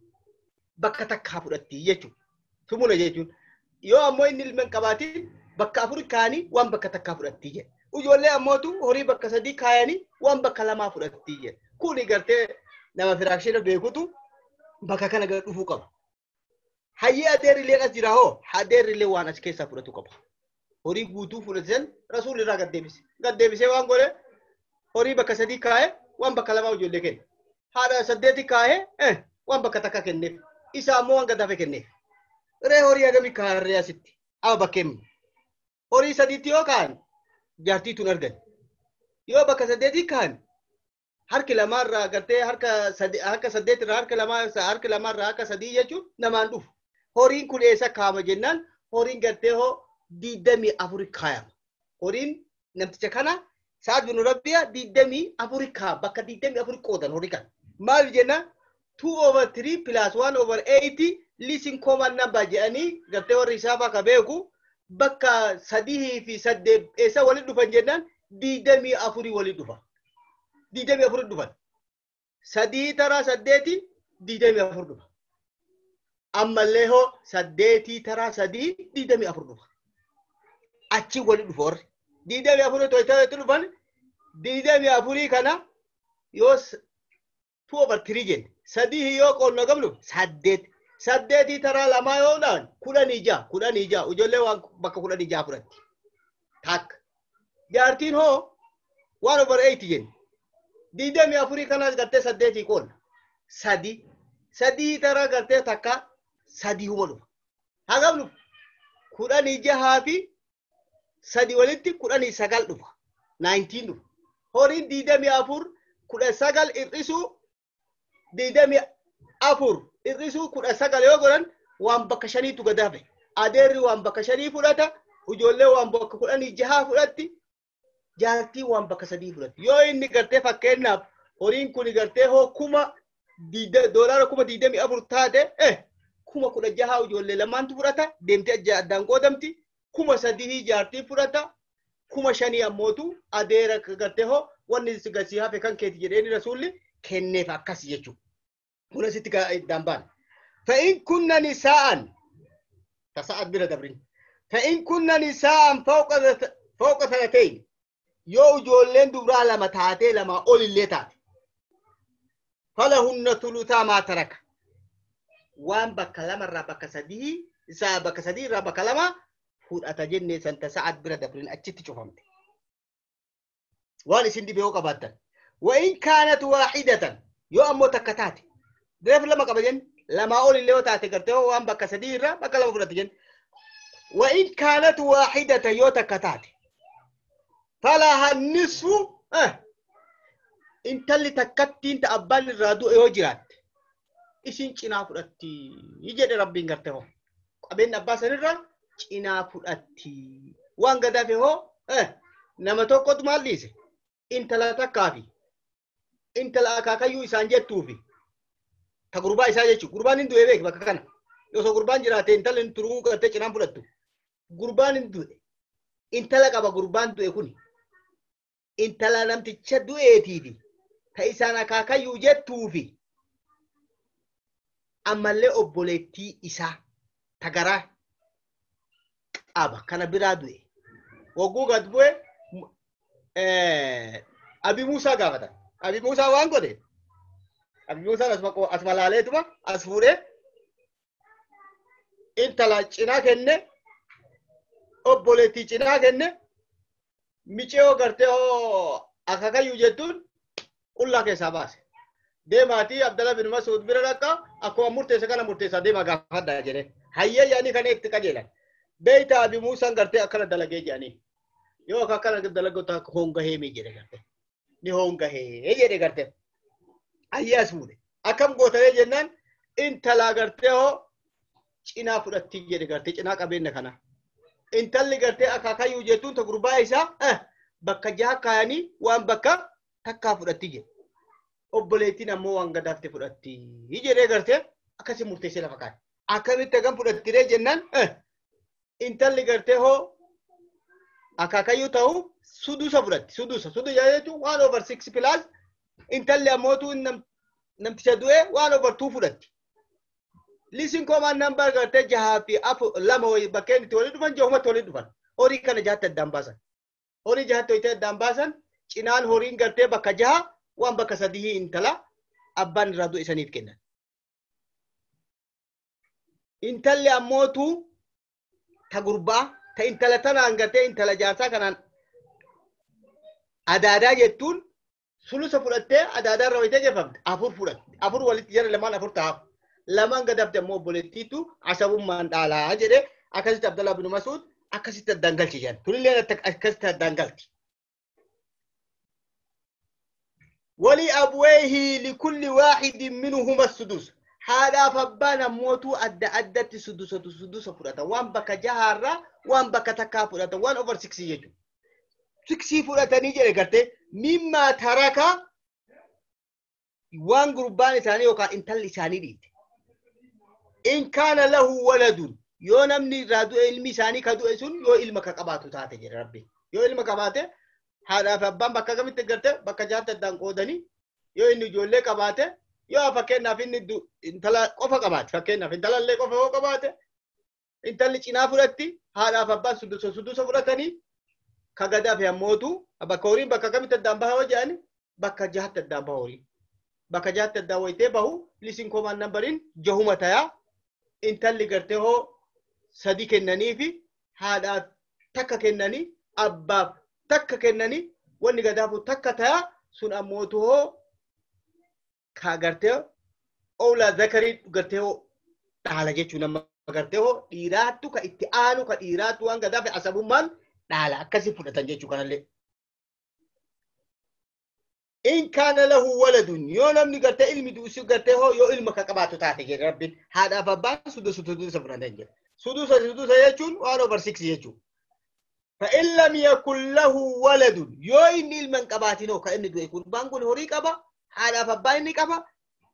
bakka takkaa fudhatti jechuun sumuna jechuun yoo ammoo inni ilma qabaatiin bakka afur kaayanii waan bakka takkaa fudhatti jedhe ijoollee ammootu horii bakka sadii kaayanii waan bakka lamaa fudhatti jedhe kuni gartee nama firaakshina beekutu bakka kana gara dhufuu qaba hayyee adeerillee as jira hoo adeerillee waan as keessaa fudhatu qaba horii guutuu fudhatan rasuul irraa gaddeebise gaddeebisee waan godhe horii bakka sadii kaayee waan bakka lamaa ijoollee kenne haadha saddeeti kaayee eh waan bakka takka kenneef isa ammoo waan gadaafe kenneef ree horii adami kaarree asitti ama bakkeem horii sadiitti yoo kaan jaartii tun argan yoo bakka saddeetii kaan harki lamaarraa gartee harka sadii harka saddeetirraa harka lamaa harka lamaarraa harka sadii jechuun namaan dhufu horiin kun eessa kaama jennaan horiin gartee hoo digdamii afuri kaayama horiin namticha kana Sa'ad bin Rabi'a digdamii afuri kaa bakka digdamii afuri qoodan horii kan maal jennaan two over three plus one over eighty leasing common number jedhanii gartee warri hisaabaa ka beeku bakka sadii fi saddeet eessa walitti dhufan jennaan digdamii afurii walitti dhufa digdamii afuri dhufan sadii taraa saddeeti digdamii afur dhufa ammallee hoo saddeetii taraa sadii digdamii afur dhufa achi walitti dhufa warri digdamii afuri to'itatti dhufan diidami afurii kana yoo two over three jenne sadii yoo qoodna qabnu saddeet saddeetii taraa lamaa yoo dhaan kudhanii ja'a kudhanii ja'a ijoollee waan bakka kudhanii ja'a fudhatti takka jaartiin hoo one over eight jenne diidami afurii kanas gartee saddeetii qoodna sadii sadii taraa gartee takka sadii huma dhufa hagam dhufa kudhanii jahaa fi sadii walitti kudhanii sagal dhufa nineteen dhufa horiin diidami afur kudha sagal irrisu diidami afur irrisu kudha sagal yoo godhan waan bakka shaniitu gadaafe adeerri waan bakka shanii fudhata ijoollee waan bakka kudhanii jahaa fudhatti jaartii waan bakka sadii fudhatti yoo inni gartee fakkeenyaaf horiin kun gartee hoo kuma doolaara kuma diidami afur taate eh kuma kudha jahaa ijoollee lamaantu fudhata deemtee addaan qoodamti kuma sadii jaartii fudhata kuma shanii ammootu adeera gartee hoo wanni sigasii hafe kan keeti jedheeni rasuulli kenneef akkas jechuudha. Kuna sitti dambaan. Fa'in kunna nisaa'an tasa'ad bira dabrin. Fa'in kunna nisaa'an fawqa sanatayn yoo ijoolleen dubraa lama taatee lama ol illee taate. Falahunna thuluthaa maa taraka. Waan bakka lamarraa bakka sadii isaa bakka sadii irraa bakka lama fudhata jennee san tasa'ad bira dabrin achitti cufamte. وان اسم دي بيوقع باتن وإن كانت واحدة يو أمو تكتاتي دريف لما قبجن لما أقول اللي هو تاتي كرتيه وان بكا سديرة بكا لما فرطجن وإن كانت واحدة يو تكتاتي فلها النصف اه انت اللي تكتي انت أبان الرادو ايو جرات اسين چنا فرطي يجد ربين كرتيه قبين أباسا نرى چنا فرطي وان قدافي هو اه نما توقت ماليسي انت لا تكافي انت لا كاكايو اسان جتوفي تا غربا اسا جچو غربان اندو ايبك بكا كان يوسو غربان جراته انت لن ترو كته چنام فدتو غربان اندو انت لا كبا غربان تو يكوني انت لا نمت تشدو ايتيدي تا اسانا كاكايو جتوفي اما لي اوبوليتي اسا تغرا ابا كان برادو وغو غدبوي أبي موسى قابتا أبي موسى وان قده أبي موسى اسمه اسمه لاليه تما اسفوره انت لا چنا كنه اوبوليتي چنا كنه ميچو کرتے ہو اکھا یوجتون اللہ کے ساباس دے ماتی عبداللہ بن مسعود بن رکا اکو مرتے سے کنا مرتے سا دے ما گافت دا جنے حیہ یعنی کنے اتکا جیلا بیتا ابی موسى کرتے اکھا دلگے جانی yoo akka kana dalagoota honga heemee jedhe garte ni honga hee jedhe garte ayyaas fuudhe akkam gootale jennaan intala garte hoo cinaa fudhatti jedhe garte cinaa qabeenya kana intalli garte akaakayyuu jettuun ta gurbaa isaa eh bakka jaha kaayanii waan bakka takkaa fudhatti jedhe obboleettiin ammoo waan gadaafte fudhatti jedhe garte akkasi murteessee lafa kaa'e akkamitti hagam fudhattire jennaan eh intalli garte hoo akaakayyuu ta'u sudusa fudhatti sudusa sudu jechuun one over six plus intalli ammootu namticha du'e one over two fudhatti lisin komaan nambar gartee jahaa fi afu lama bakkeen itti walii dhufan jahumatti walii dhufan horii kana jahatti addaan baasan horii jahatti hoyitee addaan baasan cinaan horiin gartee bakka jaha waan bakka sadii intala abbaan irraa du'e saniif kennan intalli ammootu ta gurbaa ta intala tanaan gartee intala jaarsaa kanaan adaadaa jettuun sulusa fudhattee adaadaa irra wayitee geeffamte afur fudhatte afur walitti jara lamaan afur ta'aaf lamaan gadabde ammoo obboleettiitu asabummaan dhaalaa jedhe akkasitti Abdallah bin Mas'ud akkasitti addaan galchi jedhan tulillee akkasitti addaan galti wali abweehi likulli waaxidin minhuma sudus haadhaaf abbaan ammootu adda addatti sudusatu sudusa fudhatan waan bakka jahaarraa waan bakka takkaa fudhatan waan over six jechuudha. Sixii fudhatanii jedhe gartee mimmaa taraka waan gurbaan isaanii yookaan intalli isaanii dhiite. In kaana lahu waladun yoo namni irraa du'e ilmi isaanii ka du'e sun yoo ilma ka qabaatu taate jedhe rabbi. Yoo ilma qabaate haadhaaf abbaan bakka kamitti gartee bakka jahaatti addaan qoodanii yoo inni ijoollee qabaate yoo fakkeenyaaf inni intala qofa qabaate fakkeenyaaf intala illee qofa yoo qabaate intalli cinaa fudhatti haadhaaf abbaan sudusa sudusa fudhatanii ka gadaaf ammootu bakka horiin bakka kamitti addaan baha hoo jedhani bakka jahatti addaan baha horii bakka jahatti addaan wayitee bahu lisin koomaan nambariin jahuma tayaa intalli gartee hoo sadi kennanii fi haadhaa takka kennanii abbaaf takka kennanii wanni gadaafu takka tayaa sun ammootu hoo ka gartee oolaa zakarii gartee hoo dhaala jechuu nama gartee hoo dhiiraattu ka itti aanu ka dhiiraattu waan gadaafe asabummaan dhaala akkasii fudhatan jechuu kanallee. In kaana lahu waladun yoo namni gartee ilmi duusi gartee hoo yoo ilma ka qabaatu taate jedhe rabbiin haadhaaf abbaan sudusa sudusa fudhatan jedhe sudusa sudusa jechuun waan over six jechuun. فإن لم يكن له ولد يو إني المن قباتينو كأني دو يكون بانقول هوري قبا حالا فبايني قبا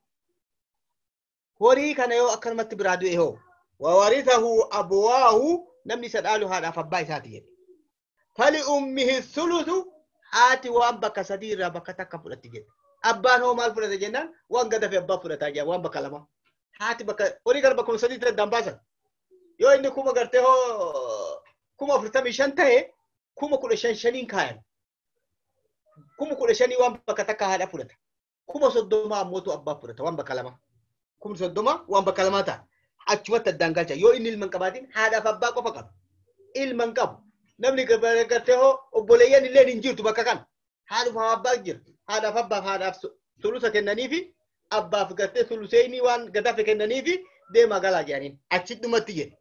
هوري كان يو أكل متبرادو إيهو وورثه أبواه نمني سدالو هذا فباي ساتي فلأمه الثلث آتي وان بك سدير بك تكفل التجد أبان هو مال فرد جنان وان قد في أبا فرد تاجا وان بك لما هاتي بك هوري قال بكم سدير الدنباسا يو إني كوما قرته kuma furtami shan tahe kuma kula shan shanin kayan kuma kula shani wan baka taka hada furata kuma soddoma ammotu abba furata wan baka lama kuma soddoma wan baka lama ta achuma ta dangalcha yo inil man qabatin hada fa abba qofa qab ilman qab namni gabare garte ho oboleyan illeen injirtu baka kan hadu fa abba jir hada fa abba hada sulusa kennani fi abba fi garte sulusaini wan gadafe kennani fi de magala janin achidumatti je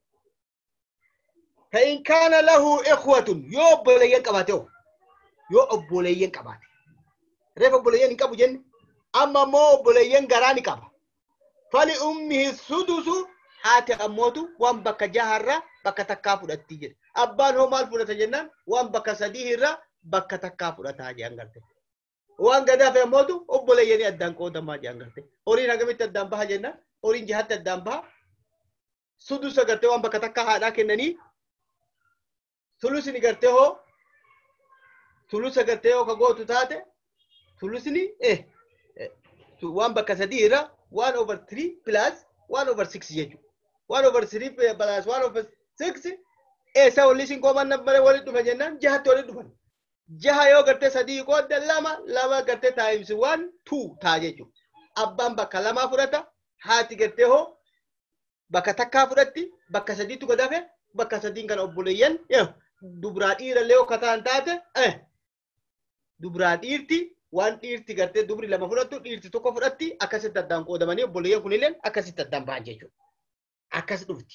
فإن كان له إخوة يو بوليين قباتيو يو بوليين قباتي ريف بوليين قبو جن أما مو بوليين غراني قبا فلأمه السدس هاتي أموتو وان بكا جهر بكا تكافو التجر أبان هو مال فلتا جنان وان بكا سديه را بكا تكافو التاجي أنغرتي وان غدا في أموتو بوليين أدان كودا ما جي أنغرتي أورين أغمت أدان بها جنان أورين جهات أدان بها سدس أغرتي وان بكا تكا هادا كنني Tulusini garte ho tulusa garte ho kagotu taate tulusini eh one bakka sadira one over three plus one over six jechu one over three plus one over six eh sa lisin ko man nambare wali duma jennan jaha to duma jaha yo garte sadi ko lama lama garte times one two ta jechu abban bakka lama fudata hati garte ho bakka takka fudatti bakka sadi tu godafe bakka sadin kan obboleyan yo dubraa dhiira leo kataan taate eh dubraa dhiirti waan dhiirti gartee dubri lama fudhattu dhiirti tokko fudhatti akkasitti addaan qoodamanii obboleeyyan kunilleen akkasitti addaan ba'an jechuudha akkas dhufti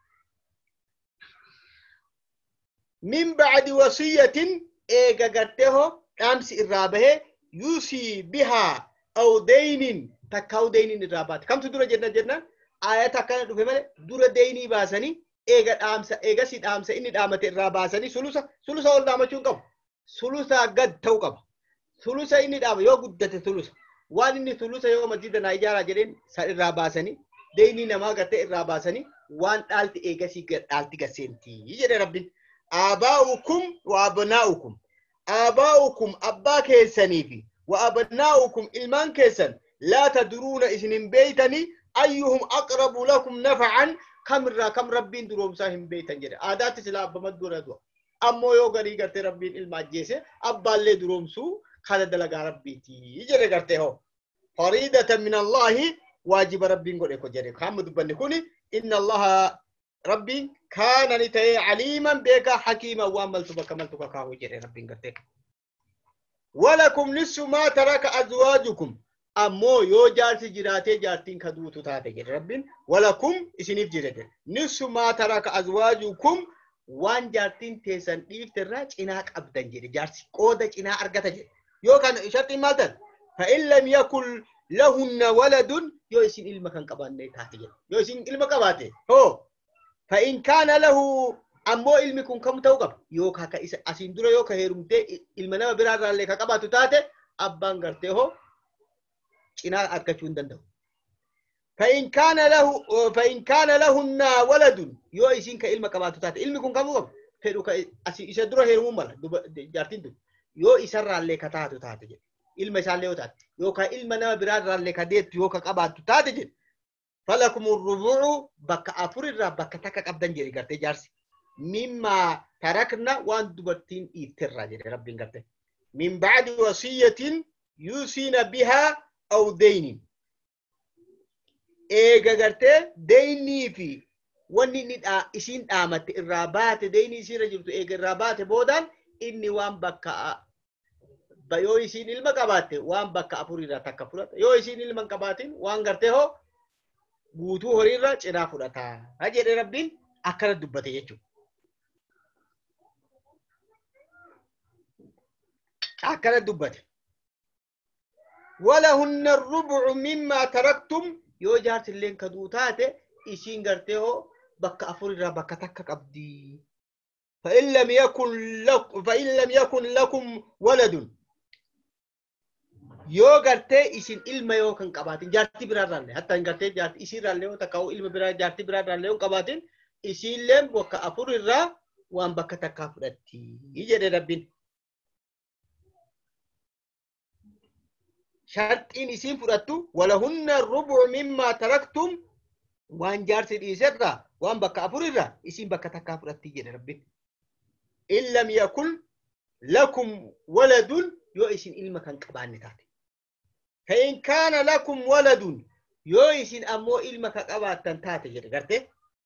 min ba'di wasiyatin eega gartee hoo dhaamsi irraa bahee yusii bihaa aw deynin takka aw deynin irraa baate kamtu dura jenna jennaan ayata akkana dhufe malee dura deynii baasanii ega dhaamsa ega si dhaamsa inni dhaamate irraa baasanii sulusa sulusa ol dhaamachuun qabu sulusa gad ta'u qaba sulusa inni dhaama yoo guddate sulusa waan inni sulusa yoo masjida naa ijaaraa jedheen sa irraa baasanii deynii namaa gartee irraa baasanii waan dhaalti ega si dhaalti gaseenti jedhe rabbiin abaa'ukum wa abnaa'ukum abaa'ukum abbaa keessanii fi wa abnaa'ukum ilmaan keessan laa tadruuna isinin beeytanii ayyuhum aqrabu lakum nafa'an كم را كم ربين دروم ساهم بيتن جري عادات سلا بمد دورا دو أمو يو غري کرتے ربين الماجيسه أبا اللي دروم سو خالد لغا ربيتي جري کرتے هو فريدة من الله واجب ربين قول اكو جري خامد بنكوني إن الله ربين كان نتاي عليما بيكا حكيما وعملت بك عملت بك كاو جري ربين کرتے ولكم نصف ما ترك أزواجكم أمو يو جارتي جراتي جارتين خدوتو تاتي جري ربين ولكم إسنيف جرتين نصف ما ترك أزواجكم وان جارتين تيسان إيف تراج إناك أبدان جري جارتي قودة إنا أرغتا جري يو كان شرطي مالتن فإن لم يكن لهن ولد يو إسن إلما كان قبان تاتي جري يو إسن إلما قباتي هو فإن كان له أمو إلمي كن كم توقف يو كاكا أسين درا يو كهيرمتي إلمنا برارا لك قباتو تاتي أبان غرتي هو إنا أركشون دندو فإن كان له فإن كان لهن ولد يو إسين كإلما كباتو تات إلمي كن كمو قب فإنو كأسي إسدرو هيرمو مالا جارتين دو يو إسر رالي كتاتو تات جد إلما إساليو تات يو كإلما نما براد رالي كديت يو كباتو تات جد فلكم الربع بك أفر الرب بك تكك أبدان جري قرتي جارسي مما تركنا وان دوبرتين إفتر جري ربين قرتي من بعد وصية يوصين بها أو دين إيجا قرتي ديني في واني ندعى إسين آمت الرابات ديني سيرا جبتو إيجا الرابات بودان إني وان بكا yoo isiin ilma qabaatte waan bakka afurirraa takka fudhata yoo isiin ilma qabaatin waan gartee hoo guutuu horiirra cinaa fudhata ha jedhe rabbiin akkana dubbate jechuudha akkana dubbate walahunna rubu'u mimmaa taraktum yoo jaartilleen kaduu taate isiin gartee hoo bakka afurirraa bakka takka qabdi فإن لم يكن لكم فإن لم يكن لكم ولد yoo gartee isin ilma yoo kan qabaatin jaartii biraarraallee hatta hin gartee jaartii isiirraallee yoo takkaa'u ilma biraa jaartii biraarraallee yoo qabaatin isiilleen bakka afur irraa waan bakka takkaa fudhatti jedhe rabbiin. Sharxiin isiin fudhattu walahunna rubu'u mimmaa taraktum waan jaarsi dhiiserraa waan bakka afur irraa isiin bakka takkaa fudhatti jedhe rabbiin. In lam yakun lakum waladun yoo isin ilma kan qabaanne taate. فإن كان لكم ولد يويسن أمو إلما كقباتن تاتي جرغرتي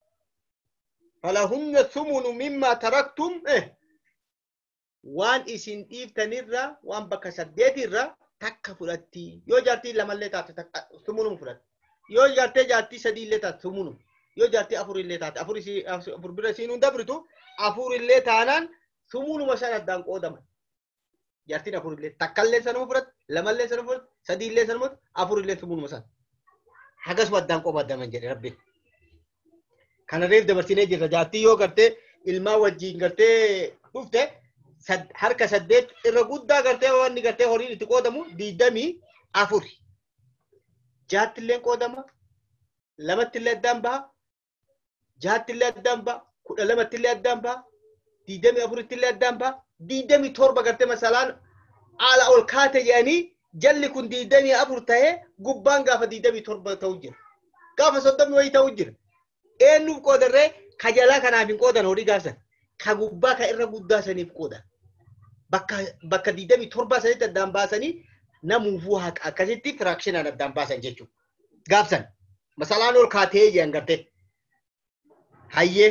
فلهن الثمن مما تركتم إيه وان إسن إيفتن الرا وان بكا سديت الرا تكا فلتي يو جارتي لما اللي تاتي ثمن فلت يو جارتي جارتي سدي اللي تاتي ثمن يو جارتي أفور اللي تاتي أفور سي أفور برسينون دبرتو أفور اللي تانان ثمن مسانا دان قودما jaartiin afur illee takkallee sanuma fudhatu lamallee sanuma fudhatu sadiillee sanuma afur illee sumuunuma san hagas waddaan qobadaman jedhe rabbiin kana reef dabarsinee jirra jaartii yoo gartee ilmaa wajjiin gartee dhufte harka saddeet irra guddaa gartee wanni gartee horiin itti qoodamu diidamii afuri jaartilleen qoodama lamattillee addaan baha jaartillee addaan baha kudha lamattillee addaan baha diidamii afurittillee addaan baha diidamii torba gartee masalaan ala ol kaate jedhanii jalli kun diidamii afur ta'ee gubbaan gaafa diidamii torba ta'u jira gaafa soddomii wayii ta'u jira eenyuuf qoodarree ka jalaa kanaaf hin qoodan horii gaafsan ka gubbaa ka irra guddaa saniif qoodan bakka bakka diidamii torba sanitti addaan baasanii namuufuu haqa akkasitti firaakshinaan addaan baasan jechuudha gaafsan masalaan ol kaatee jedhan gartee hayyee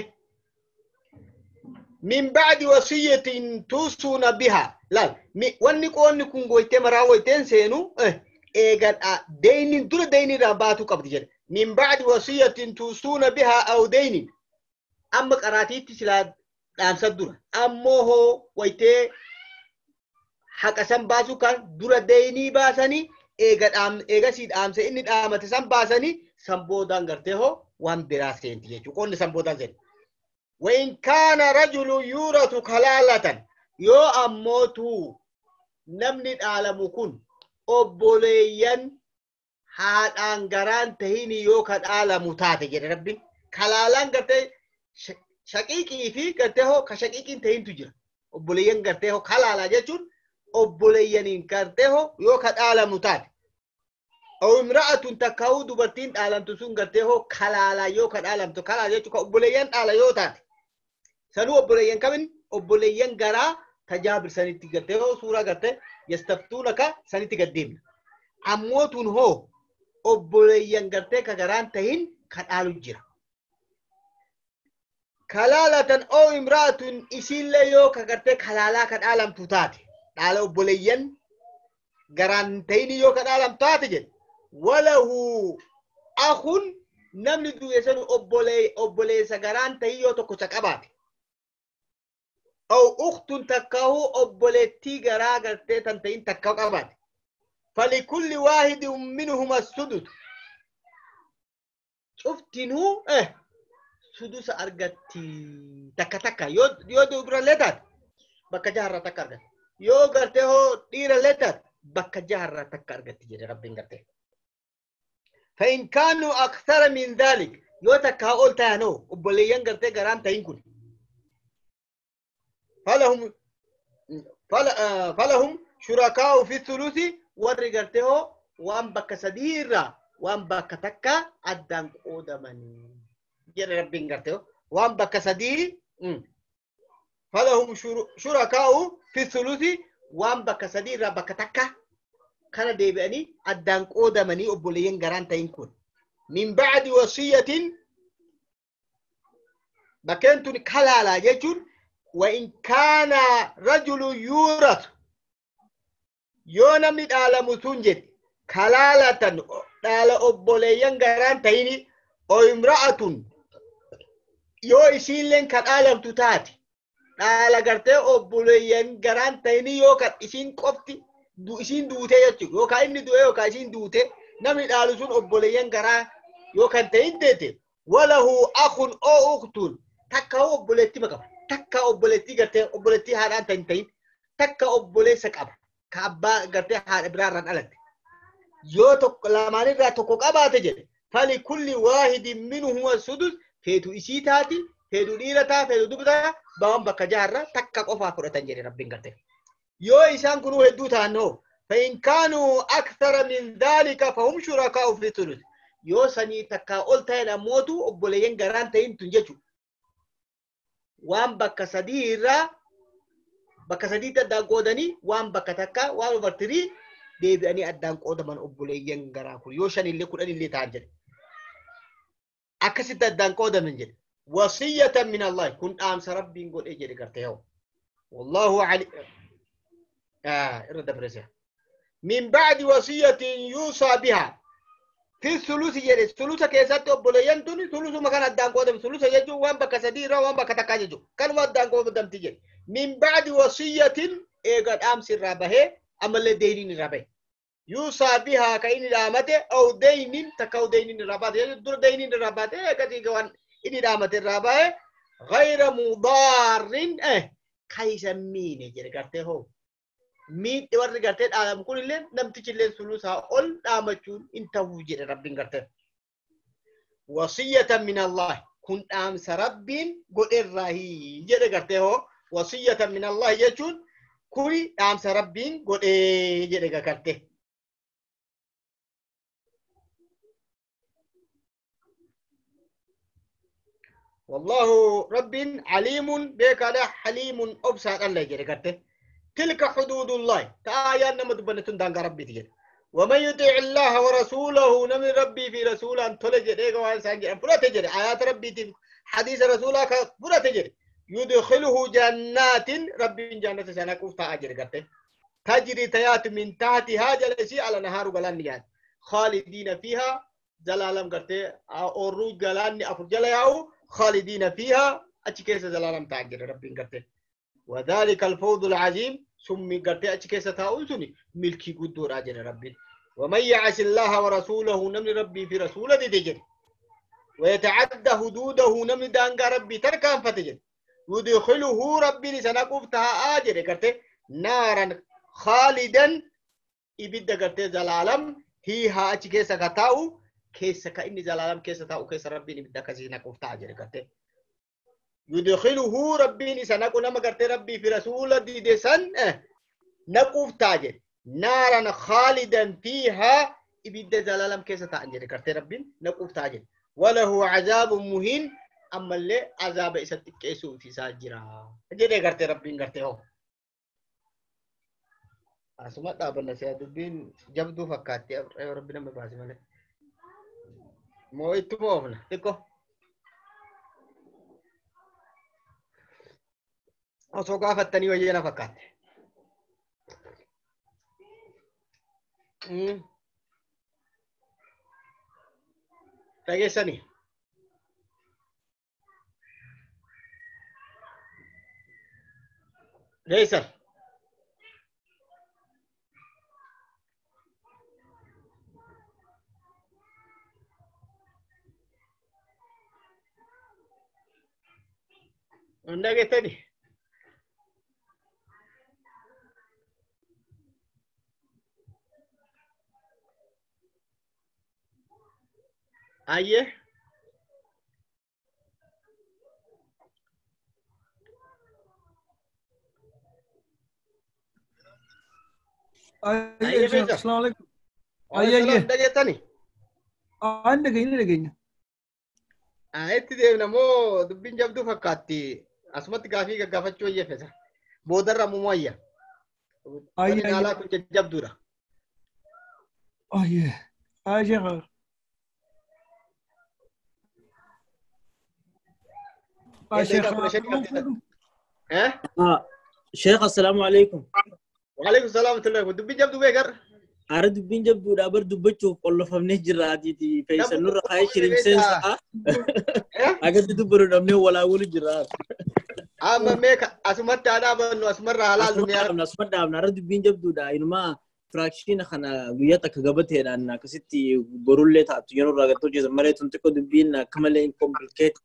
من بعد وصية توصون بها لا واني قولني كون قويتين مراويتين سينو اه ايغان اه دين دول دين راباتو قبض جل من بعد وصية توصون بها او دين اما قراتي تسلا دام سدور امو ويتي حق اسم باسو كان دور ديني باساني ايغان ام ايغا سيد ام سيني دامت سم باساني سمبودان غرتي هو وان براسين تيجو قولني سمبودان سين وإن كان رجل يورث كلالة يو أموتو نمني عالم كن أبوليا هاد أنغران تهيني يو كان عالم تاتي جد ربي كلالان قرتي شقيقي في قرتيه كشقيقين تهين تجر أبوليا قرتيه كلالا جتون أبوليا قرتيه يو كان عالم تاتي أو امرأة تكاو دبرتين عالم تسون قرتيه كلالا يو كان عالم تو كلالا جتون أبوليا عالم يو تاتي سنو أبوليان كمن أبوليان غرا تجابر سنتي قرتيه هو سورة قرتيه يستفتونك سنتي قديم أموتون هو أبوليان قرتيه كغران تهين كان آلو جيرا كلالة أو امرأة إسين ليو كغرتيه كلالا كان آلم تتاتي على أبوليان غران تهين يو كان آلم تتاتي جد وله أخون نمني دو يسنو أبولي أبولي سغران تهين يو تكو سكاباتي أو أخت تكاهو أبولتي غرا غرتي تنتين تكاو قبات فلكل واحد منهما السدس شفتنو إيه سدس أرغتي تكا تكا يو يو دوبرا لتات بكا جهرة تكا أرغت يو غرتي هو ديرا لتات بكا جهرة تكا أرغتي جري ربين غرتي فإن كانوا أكثر من ذلك يو تكاو التانو أبوليان غرتي غران تهين كن فلهم فلهم شركاء في الثلث ورغرته وان بك سديرا وان بك تكا ادان قودمن جل ربين غرته وان بك سدي فلهم شركاء في الثلث وان بك سدير بك تكا كان ديباني أدان قودا مني أبوليين غران تينكون من بعد وصية بكنتو كلالا جيجون وإن كان رجل يورث يونم ندعلم سنجد كلالة دال أبوليين غران تيني أو امرأة يو إسين لن كالعالم تتاتي دال غرتي أبوليين غران تيني يو كات إسين قفتي du isin duute jechuudha yookaan inni du'e yookaan isin duute namni dhaalu sun obboleeyyan garaa yookaan ta'in deete walahu akhun oo uktun takka obboleetti qaba takka obboleetti gartee obboleetti haadhaan ta'in ta'in takka obboleessa qaba ka abbaa gartee haadha biraarraan alatte yoo tokko lamaan irraa tokko qabaate jedhe fali kulli waahidin minhuma sudus feetu isii taati feetu dhiira taa feetu dubdaa bawaan bakka jaarra takka qofaa fudhatan jedhe rabbiin gartee يو إسان كنوا هدوتا أنه فإن كانوا أكثر من ذلك فهم شركاء في الثلث يو سني تكا أولتين أموتو أبوليين غران تين تنججو وان بكا سديرا بكا سديتا دان قودني وان بكا تكا وان برتري دي بأني أدان قودا من أبوليين غران كل يو شاني اللي كل اللي تانجل أكسد أدان قودا من جل وصية من الله كنت آمس ربي نقول إيجي لكرتيهو والله علي آه إرد فرسه من بعد وصية يوصى بها في الثلث يجري الثلث كيسات أبوليين توني ثلث ما كان أدان قدم ثلث يجو وان بك سديرا وان بك تكاجو كان ما أدان قدم تجري من بعد وصية إيقاد أمس الرابه أما اللي دينين الرابه يوصى بها كاين الرامته أو دينين تكاو دينين الرابه يجو دور دينين الرابه إيقاد إيقوان إني رامته الرابه غير مضار إيه كيس مين يجري كرته هو ميت ورد قرتين آدم كل اللي نمتج اللي سلوسها أول آمتون انت وجد ربين قرتين وصية من الله كنت آمس ربين قل الرهي جد قرتين وصية من الله يجون كل آمس ربين قل إيه جد قرتين والله رب عليم بك على حليم أبصر الله جد قرتين تلك حدود الله تآيا نمد بنتون دانغ ربي تجد ومن يطع الله ورسوله نمي ربي في رسولا تلجد ايقا وان سانجي فلا تجد آيات ربي تجد حديث رسولك فلا تجد يدخله جنات ربي جنة سنكوف تأجر قرته تجري تيات من تحتها جلسي على نهار غلان نيان خالدين فيها زلالم قرته أورو غلان أفرجل ياو خالدين فيها أتكيس زلالم تأجر ربي قرته وذلك الفوز العظيم سمي قرتي أتكيسة تاؤلتني ملكي قدور أجل ربي ومن يعص الله ورسوله نمن ربي في رسولة تجد ويتعدى حدوده نمن دانغ ربي تركان فتجد يدخله ربي لسنقفتها آجل قرتي نارا خالدا إبدا قرتي زلالم هي ها أتكيسة تاؤ كيسة كإني زلالم كيسة تاؤ كيسة ربي نبدا كسينا قفتها آجل قرتي يدخله ربي نسنقو نما قرتي ربي في رسول دي دي سن اه نقوف تاجر نارا خالدا فيها إبدا زلالم كيسة تاجر قرتي ربي نقوف تاجر وله عذاب مهين أما اللي عذاب إسا تكيسو في ساجرا جدي قرتي ربي قرتي هو أسمع تابنا سيادبين جبدو فكاتي ربنا مباسي مالي مو إتموفنا تكو osoo gaafattanii wayyee na fakkaate. Dhageessanii. Dhageessan. Dhageessanii. Aye. Aye, Sheikh. Assalamu alaikum. Aye, aye. Dhageessanii. Aan dhageenye dhageenya. Itti deemna moo dubbiin jabduu fakkaatti asumatti gaafii gaggaafachuu wayyeeffisa. Boodarra ammoo wayya. أي أنا لا كنت جبدورة أي أي شيخ أي شيخ ها آه شيخ السلام عليكم. وعليكم السلام ورحمة الله ودبي جبدو بيقر أرد بين جبدو دابر دبتشوف والله فمنه جراتي تي فيصل نور خايش شريم سنس آه أقدر تدبروا نمنه ولا أقول جرات. أما ميك أسمت أنا بنو أسمر على الدنيا. أسمت أسمت دام أرد بين جبدو دا إنما فراكشين خنا وياك قبته لأن كستي برولة تاتو ينور رجعتو جزء مرة تنتقد بين كمالين كومبليكيت.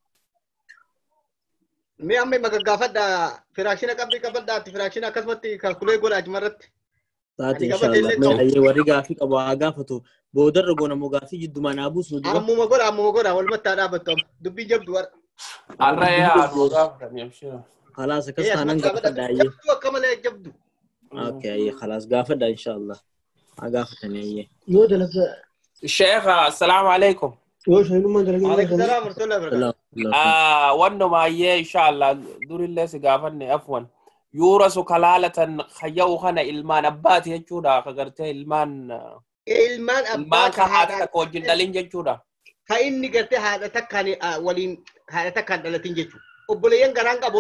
مي أمي ما قافت دا فراكشين قبل قبل دا فراكشين كسبتي كالكولي قول أجمرت. تاتي إن شاء الله. ما أي ورقة في أبو عقافته بودر رجونا مقافي جد ما نابوس ندوا. أمو ما قول أمو ما قول أول ما ترى بتوم دبي جبدو ور. الرياض مقافة يمشي. خلاص كستانا قافة داية. جبدو كمال جبدو. أوكي خلاص قافة دا إن شاء الله. عقافة تانية. الشيخ السلام عليكم. عليكم السلام ورحمة الله وبركاته. آه وانو ما يه إن شاء الله دور الله سقافني أفون يورس كلالة خيو خنا إلمان أبات يجودا خجرته إلمان إلمان إلمان أبات كهذا كوجين دلين يجودا كإني قلت هذا تكاني ولين هذا تكان دلتين جتو وبلين كرانك